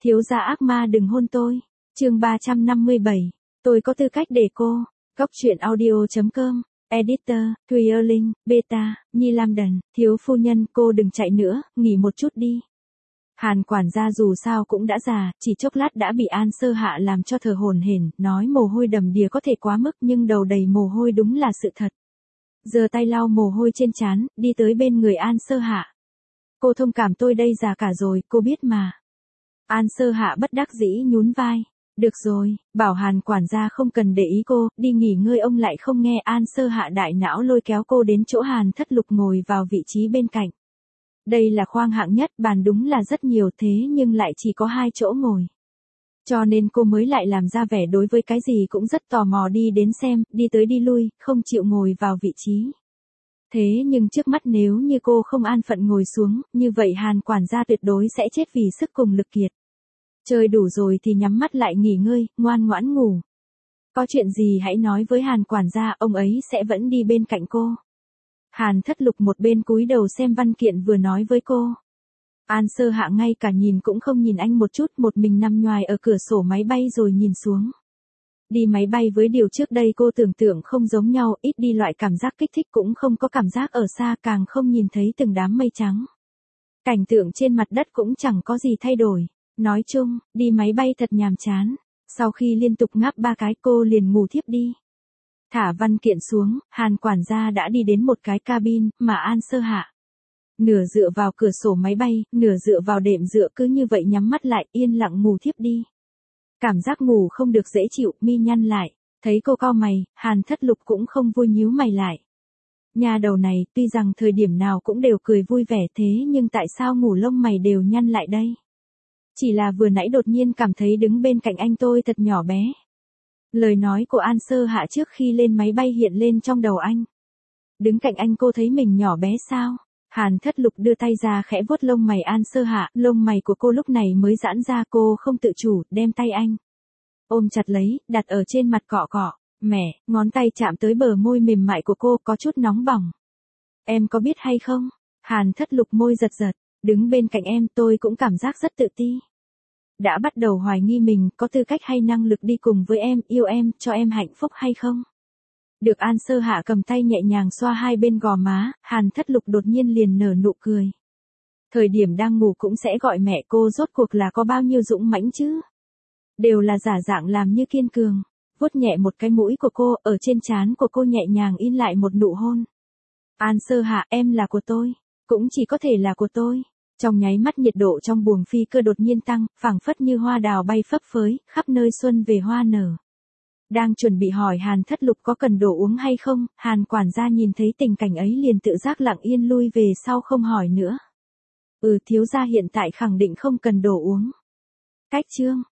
Thiếu gia ác ma đừng hôn tôi. Chương 357. Tôi có tư cách để cô. Góc truyện audio.com. Editor, Thùy Linh, Beta, Nhi Lam Đần, thiếu phu nhân cô đừng chạy nữa, nghỉ một chút đi. Hàn quản gia dù sao cũng đã già, chỉ chốc lát đã bị An Sơ Hạ làm cho thở hổn hển, nói mồ hôi đầm đìa có thể quá mức nhưng đầu đầy mồ hôi đúng là sự thật. Giơ tay lau mồ hôi trên trán, đi tới bên người An Sơ Hạ. Cô thông cảm tôi đây già cả rồi, cô biết mà. An Sơ Hạ bất đắc dĩ nhún vai. Được rồi, bảo Hàn quản gia không cần để ý cô, đi nghỉ ngơi. Ông lại không nghe. An Sơ Hạ đại não lôi kéo cô đến chỗ Hàn Thất Lục ngồi vào vị trí bên cạnh. Đây là khoang hạng nhất, bàn đúng là rất nhiều thế nhưng lại chỉ có 2 chỗ ngồi. Cho nên cô mới lại làm ra vẻ đối với cái gì cũng rất tò mò đi đến xem, đi tới đi lui, không chịu ngồi vào vị trí. Thế nhưng trước mắt nếu như cô không an phận ngồi xuống, như vậy Hàn quản gia tuyệt đối sẽ chết vì sức cùng lực kiệt. Chơi đủ rồi thì nhắm mắt lại nghỉ ngơi, ngoan ngoãn ngủ. Có chuyện gì hãy nói với Hàn quản gia, ông ấy sẽ vẫn đi bên cạnh cô. Hàn Thất Lục một bên cúi đầu xem văn kiện vừa nói với cô. An Sơ Hạ ngay cả nhìn cũng không nhìn anh một chút, một mình nằm nhoài ở cửa sổ máy bay rồi nhìn xuống. Đi máy bay với điều trước đây cô tưởng tượng không giống nhau, ít đi loại cảm giác kích thích cũng không có cảm giác ở xa, càng không nhìn thấy từng đám mây trắng. Cảnh tượng trên mặt đất cũng chẳng có gì thay đổi. Nói chung, đi máy bay thật nhàm chán. Sau khi liên tục ngáp 3 cái cô liền ngủ thiếp đi. Thả văn kiện xuống, Hàn quản gia đã đi đến một cái cabin mà An Sơ Hạ. Nửa dựa vào cửa sổ máy bay, nửa dựa vào đệm dựa, cứ như vậy nhắm mắt lại yên lặng ngủ thiếp đi. Cảm giác ngủ không được dễ chịu, mi nhăn lại. Thấy cô cau mày, Hàn Thất Lục cũng không vui nhíu mày lại. Nhà đầu này tuy rằng thời điểm nào cũng đều cười vui vẻ thế nhưng tại sao ngủ lông mày đều nhăn lại đây? Chỉ là vừa nãy đột nhiên cảm thấy đứng bên cạnh anh tôi thật nhỏ bé. Lời nói của An Sơ Hạ trước khi lên máy bay hiện lên trong đầu anh. Đứng cạnh anh cô thấy mình nhỏ bé sao? Hàn Thất Lục đưa tay ra khẽ vuốt lông mày An Sơ Hạ, lông mày của cô lúc này mới giãn ra, cô không tự chủ, đem tay anh ôm chặt lấy, đặt ở trên mặt cọ cọ. Mẹ, ngón tay chạm tới bờ môi mềm mại của cô có chút nóng bỏng. Em có biết hay không? Hàn Thất Lục môi giật giật, đứng bên cạnh em tôi cũng cảm giác rất tự ti. Đã bắt đầu hoài nghi mình có tư cách hay năng lực đi cùng với em, yêu em, cho em hạnh phúc hay không? Được An Sơ Hạ cầm tay nhẹ nhàng xoa hai bên gò má, Hàn Thất Lục đột nhiên liền nở nụ cười. Thời điểm đang ngủ cũng sẽ gọi mẹ, cô rốt cuộc là có bao nhiêu dũng mãnh chứ? Đều là giả dạng làm như kiên cường. Vuốt nhẹ một cái mũi của cô, ở trên trán của cô nhẹ nhàng in lại một nụ hôn. An Sơ Hạ, em là của tôi, cũng chỉ có thể là của tôi. Trong nháy mắt nhiệt độ trong buồng phi cơ đột nhiên tăng, phảng phất như hoa đào bay phấp phới, khắp nơi xuân về hoa nở. Đang chuẩn bị hỏi Hàn Thất Lục có cần đồ uống hay không, Hàn quản gia nhìn thấy tình cảnh ấy liền tự giác lặng yên lui về sau không hỏi nữa. Thiếu gia hiện tại khẳng định không cần đồ uống. Cách chương